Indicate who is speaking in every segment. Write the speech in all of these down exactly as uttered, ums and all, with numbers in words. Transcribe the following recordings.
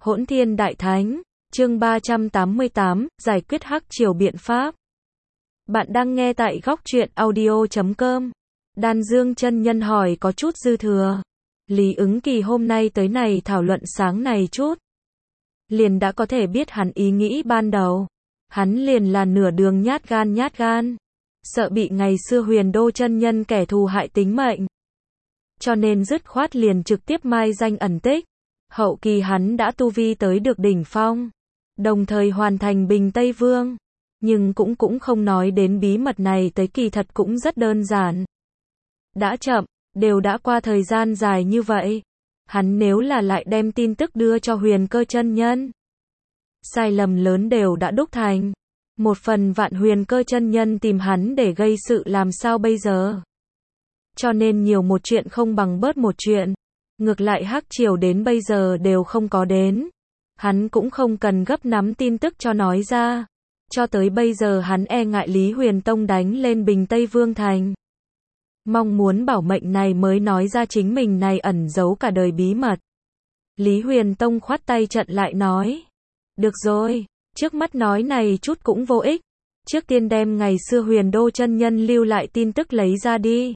Speaker 1: Hỗn Thiên Đại Thánh, chương ba trăm tám mươi tám, giải quyết hắc triều biện pháp. Bạn đang nghe tại góc truyện audio chấm com. Đan Dương chân nhân hỏi có chút dư thừa. Lý Ứng Kỳ hôm nay tới này thảo luận sáng này chút. Liền đã có thể biết hắn ý nghĩ ban đầu. Hắn liền là nửa đường nhát gan nhát gan. Sợ bị ngày xưa Huyền Đô chân nhân kẻ thù hại tính mệnh. Cho nên dứt khoát liền trực tiếp mai danh ẩn tích. Hậu kỳ hắn đã tu vi tới được đỉnh phong, đồng thời hoàn thành Bình Tây Vương, nhưng cũng cũng không nói đến bí mật này tới kỳ thật cũng rất đơn giản. Đã chậm, đều đã qua thời gian dài như vậy, hắn nếu là lại đem tin tức đưa cho Huyền Cơ chân nhân, sai lầm lớn đều đã đúc thành. Một phần vạn Huyền Cơ chân nhân tìm hắn để gây sự làm sao bây giờ? Cho nên nhiều một chuyện không bằng bớt một chuyện. Ngược lại hắc triều đến bây giờ đều không có đến. Hắn cũng không cần gấp nắm tin tức cho nói ra. Cho tới bây giờ hắn e ngại Lý Huyền Tông đánh lên Bình Tây Vương Thành. Mong muốn bảo mệnh này mới nói ra chính mình này ẩn giấu cả đời bí mật. Lý Huyền Tông khoát tay trận lại nói. Được rồi, trước mắt nói này chút cũng vô ích. Trước tiên đem ngày xưa Huyền Đô chân nhân lưu lại tin tức lấy ra đi.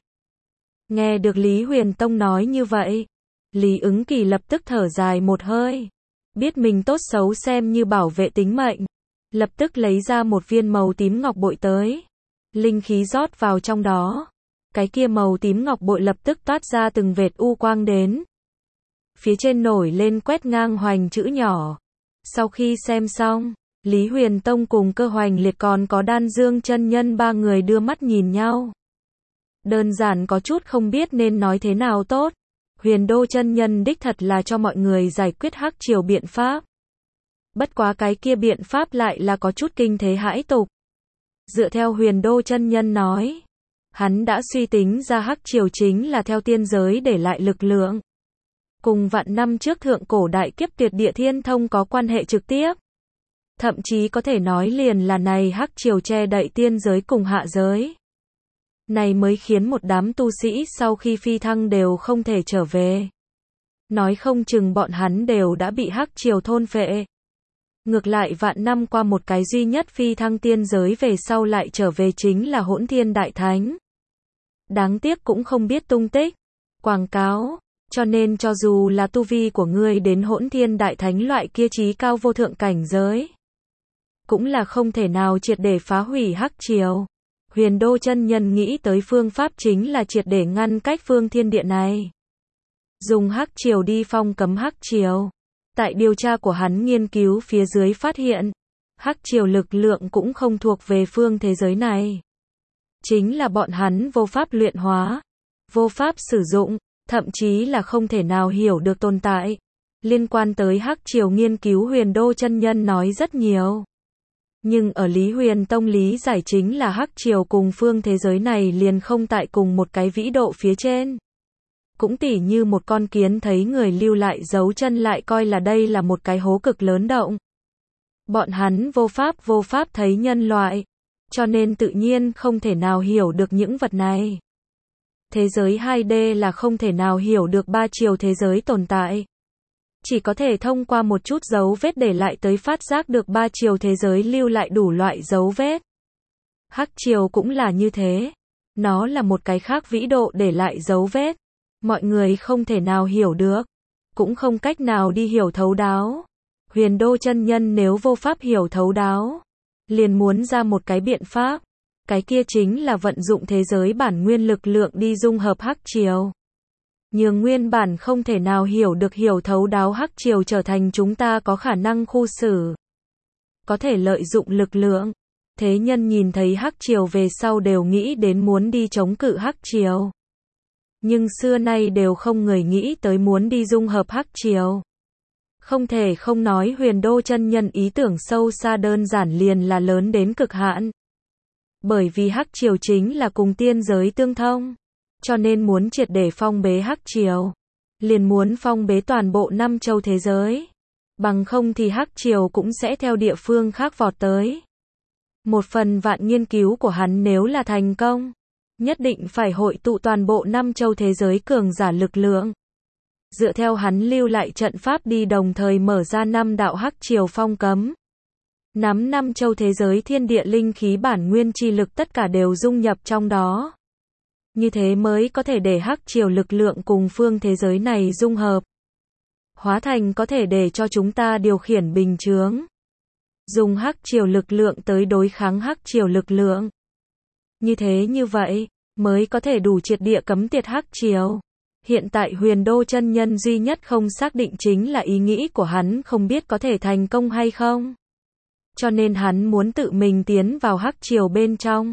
Speaker 1: Nghe được Lý Huyền Tông nói như vậy, Lý Ứng Kỳ lập tức thở dài một hơi. Biết mình tốt xấu xem như bảo vệ tính mệnh. Lập tức lấy ra một viên màu tím ngọc bội tới. Linh khí rót vào trong đó. Cái kia màu tím ngọc bội lập tức toát ra từng vệt u quang đến. Phía trên nổi lên quét ngang hoành chữ nhỏ. Sau khi xem xong, Lý Huyền Tông cùng Cơ Hoành Liệt còn có Đan Dương chân nhân ba người đưa mắt nhìn nhau. Đơn giản có chút không biết nên nói thế nào tốt. Huyền Đô chân nhân đích thật là cho mọi người giải quyết hắc triều biện pháp. Bất quá cái kia biện pháp lại là có chút kinh thế hãi tục. Dựa theo Huyền Đô chân nhân nói, hắn đã suy tính ra hắc triều chính là theo tiên giới để lại lực lượng. Cùng vạn năm trước thượng cổ đại kiếp tuyệt địa thiên thông có quan hệ trực tiếp. Thậm chí có thể nói liền là này hắc triều che đậy tiên giới cùng hạ giới. Này mới khiến một đám tu sĩ sau khi phi thăng đều không thể trở về. Nói không chừng bọn hắn đều đã bị hắc triều thôn phệ. Ngược lại vạn năm qua một cái duy nhất phi thăng tiên giới về sau lại trở về chính là Hỗn Thiên Đại Thánh. Đáng tiếc cũng không biết tung tích, quảng cáo, cho nên cho dù là tu vi của ngươi đến Hỗn Thiên Đại Thánh loại kia chí cao vô thượng cảnh giới, cũng là không thể nào triệt để phá hủy hắc triều. Huyền Đô chân nhân nghĩ tới phương pháp chính là triệt để ngăn cách phương thiên địa này. Dùng hắc triều đi phong cấm hắc triều. Tại điều tra của hắn nghiên cứu phía dưới phát hiện, hắc triều lực lượng cũng không thuộc về phương thế giới này. Chính là bọn hắn vô pháp luyện hóa, vô pháp sử dụng, thậm chí là không thể nào hiểu được tồn tại. Liên quan tới hắc triều nghiên cứu Huyền Đô chân nhân nói rất nhiều. Nhưng ở Lý Huyền Tông lý giải chính là hắc triều cùng phương thế giới này liền không tại cùng một cái vĩ độ phía trên. Cũng tỉ như một con kiến thấy người lưu lại dấu chân lại coi là đây là một cái hố cực lớn động. Bọn hắn vô pháp vô pháp thấy nhân loại, cho nên tự nhiên không thể nào hiểu được những vật này. Thế giới hai D là không thể nào hiểu được ba chiều thế giới tồn tại. Chỉ có thể thông qua một chút dấu vết để lại tới phát giác được ba chiều thế giới lưu lại đủ loại dấu vết. Hắc triều cũng là như thế. Nó là một cái khác vĩ độ để lại dấu vết. Mọi người không thể nào hiểu được. Cũng không cách nào đi hiểu thấu đáo. Huyền Đô chân nhân nếu vô pháp hiểu thấu đáo, liền muốn ra một cái biện pháp. Cái kia chính là vận dụng thế giới bản nguyên lực lượng đi dung hợp hắc triều. Nhưng nguyên bản không thể nào hiểu được hiểu thấu đáo hắc triều trở thành chúng ta có khả năng khu xử. Có thể lợi dụng lực lượng. Thế nhân nhìn thấy hắc triều về sau đều nghĩ đến muốn đi chống cự hắc triều. Nhưng xưa nay đều không người nghĩ tới muốn đi dung hợp hắc triều. Không thể không nói Huyền Đô chân nhân ý tưởng sâu xa đơn giản liền là lớn đến cực hạn. Bởi vì hắc triều chính là cùng tiên giới tương thông. Cho nên muốn triệt để phong bế hắc triều, liền muốn phong bế toàn bộ năm châu thế giới. Bằng không thì hắc triều cũng sẽ theo địa phương khác vọt tới. Một phần vạn nghiên cứu của hắn nếu là thành công, nhất định phải hội tụ toàn bộ năm châu thế giới cường giả lực lượng. dựa theo hắn lưu lại trận pháp đi đồng thời mở ra năm đạo hắc triều phong cấm. Nắm năm châu thế giới thiên địa linh khí bản nguyên chi lực tất cả đều dung nhập trong đó. Như thế mới có thể để hắc triều lực lượng cùng phương thế giới này dung hợp. Hóa thành có thể để cho chúng ta điều khiển bình chướng. Dùng hắc triều lực lượng tới đối kháng hắc triều lực lượng. Như thế như vậy, mới có thể đủ triệt địa cấm tiệt hắc triều. Hiện tại Huyền Đô chân nhân duy nhất không xác định chính là ý nghĩ của hắn không biết có thể thành công hay không. Cho nên hắn muốn tự mình tiến vào hắc triều bên trong.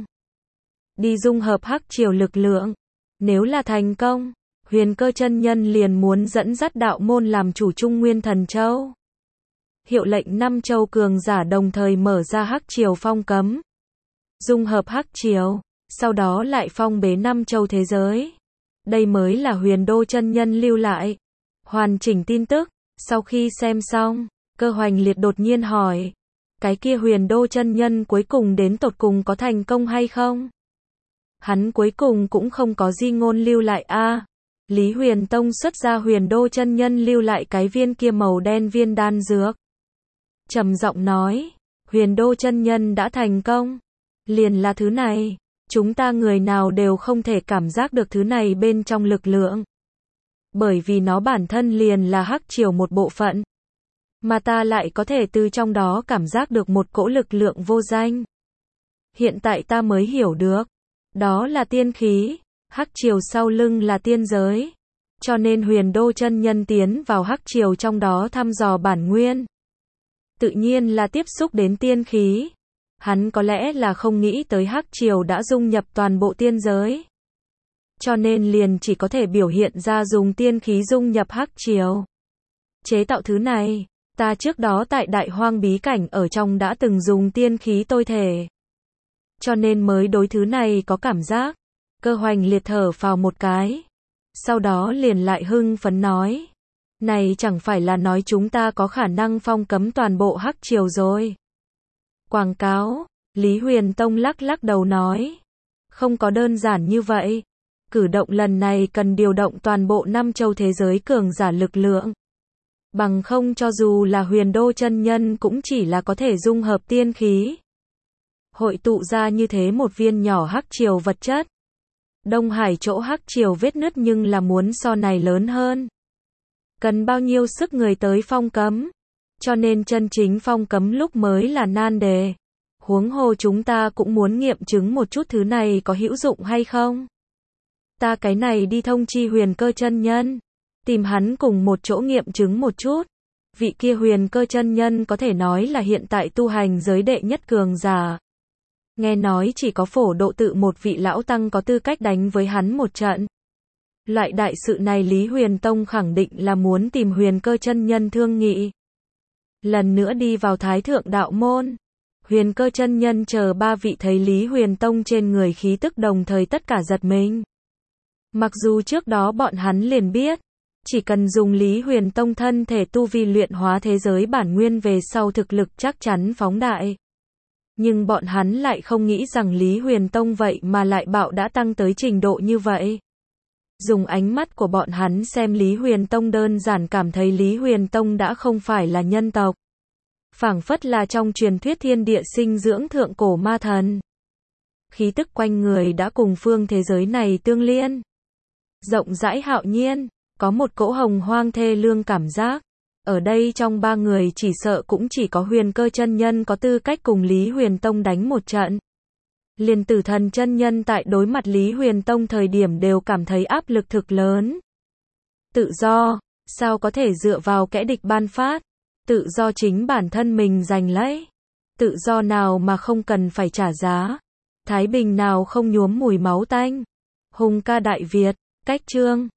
Speaker 1: Đi dung hợp hắc triều lực lượng. Nếu là thành công, Huyền Cơ chân nhân liền muốn dẫn dắt đạo môn làm chủ Trung Nguyên Thần Châu. Hiệu lệnh năm châu cường giả đồng thời mở ra hắc triều phong cấm. Dung hợp hắc triều, sau đó lại phong bế năm châu thế giới. Đây mới là Huyền Đô chân nhân lưu lại. Hoàn chỉnh tin tức, sau khi xem xong, Cơ Hoành Liệt đột nhiên hỏi. Cái kia Huyền Đô chân nhân cuối cùng đến tột cùng có thành công hay không? Hắn cuối cùng cũng không có di ngôn lưu lại a. À, Lý Huyền Tông xuất ra Huyền Đô chân nhân lưu lại cái viên kia màu đen viên đan dược. Trầm giọng nói, Huyền Đô chân nhân đã thành công. Liền là thứ này, chúng ta người nào đều không thể cảm giác được thứ này bên trong lực lượng. Bởi vì nó bản thân liền là hắc triều một bộ phận. Mà ta lại có thể từ trong đó cảm giác được một cỗ lực lượng vô danh. Hiện tại ta mới hiểu được. Đó là tiên khí. Hắc triều sau lưng là tiên giới. Cho nên Huyền Đô chân nhân tiến vào hắc triều trong đó thăm dò bản nguyên. Tự nhiên là tiếp xúc đến tiên khí. Hắn có lẽ là không nghĩ tới hắc triều đã dung nhập toàn bộ tiên giới. Cho nên liền chỉ có thể biểu hiện ra dùng tiên khí dung nhập hắc triều. Chế tạo thứ này, ta trước đó tại Đại Hoang bí cảnh ở trong đã từng dùng tiên khí tôi thể. Cho nên mới đối thứ này có cảm giác. Cơ Hoành Liệt thở phào một cái. Sau đó liền lại hưng phấn nói. Này chẳng phải là nói chúng ta có khả năng phong cấm toàn bộ hắc triều rồi. Quảng cáo, Lý Huyền Tông lắc lắc đầu nói. Không có đơn giản như vậy. Cử động lần này cần điều động toàn bộ năm châu thế giới cường giả lực lượng. Bằng không cho dù là Huyền Đô chân nhân cũng chỉ là có thể dung hợp tiên khí. Hội tụ ra như thế một viên nhỏ hắc triều vật chất. Đông Hải chỗ hắc triều vết nứt nhưng là muốn so này lớn hơn. Cần bao nhiêu sức người tới phong cấm. Cho nên chân chính phong cấm lúc mới là nan đề. Huống hồ chúng ta cũng muốn nghiệm chứng một chút thứ này có hữu dụng hay không. Ta cái này đi thông chi Huyền Cơ chân nhân. Tìm hắn cùng một chỗ nghiệm chứng một chút. Vị kia Huyền Cơ chân nhân có thể nói là hiện tại tu hành giới đệ nhất cường giả. Nghe nói chỉ có Phổ Độ Tự một vị lão tăng có tư cách đánh với hắn một trận. Loại đại sự này Lý Huyền Tông khẳng định là muốn tìm Huyền Cơ chân nhân thương nghị. Lần nữa đi vào Thái Thượng Đạo Môn. Huyền Cơ chân nhân chờ ba vị thấy Lý Huyền Tông trên người khí tức đồng thời tất cả giật mình. Mặc dù trước đó bọn hắn liền biết, chỉ cần dùng Lý Huyền Tông thân thể tu vi luyện hóa thế giới bản nguyên về sau thực lực chắc chắn phóng đại. Nhưng bọn hắn lại không nghĩ rằng Lý Huyền Tông vậy mà lại bạo đã tăng tới trình độ như vậy. Dùng ánh mắt của bọn hắn xem Lý Huyền Tông đơn giản cảm thấy Lý Huyền Tông đã không phải là nhân tộc. Phảng phất là trong truyền thuyết thiên địa sinh dưỡng thượng cổ ma thần. Khí tức quanh người đã cùng phương thế giới này tương liên. Rộng rãi hạo nhiên, có một cỗ hồng hoang thê lương cảm giác. Ở đây trong ba người chỉ sợ cũng chỉ có Huyền Cơ chân nhân có tư cách cùng Lý Huyền Tông đánh một trận. Liền Tử Thần chân nhân tại đối mặt Lý Huyền Tông thời điểm đều cảm thấy áp lực thực lớn. Tự do, sao có thể dựa vào kẻ địch ban phát? Tự do chính bản thân mình giành lấy. Tự do nào mà không cần phải trả giá? Thái bình nào không nhuốm mùi máu tanh? Hùng ca Đại Việt, cách chương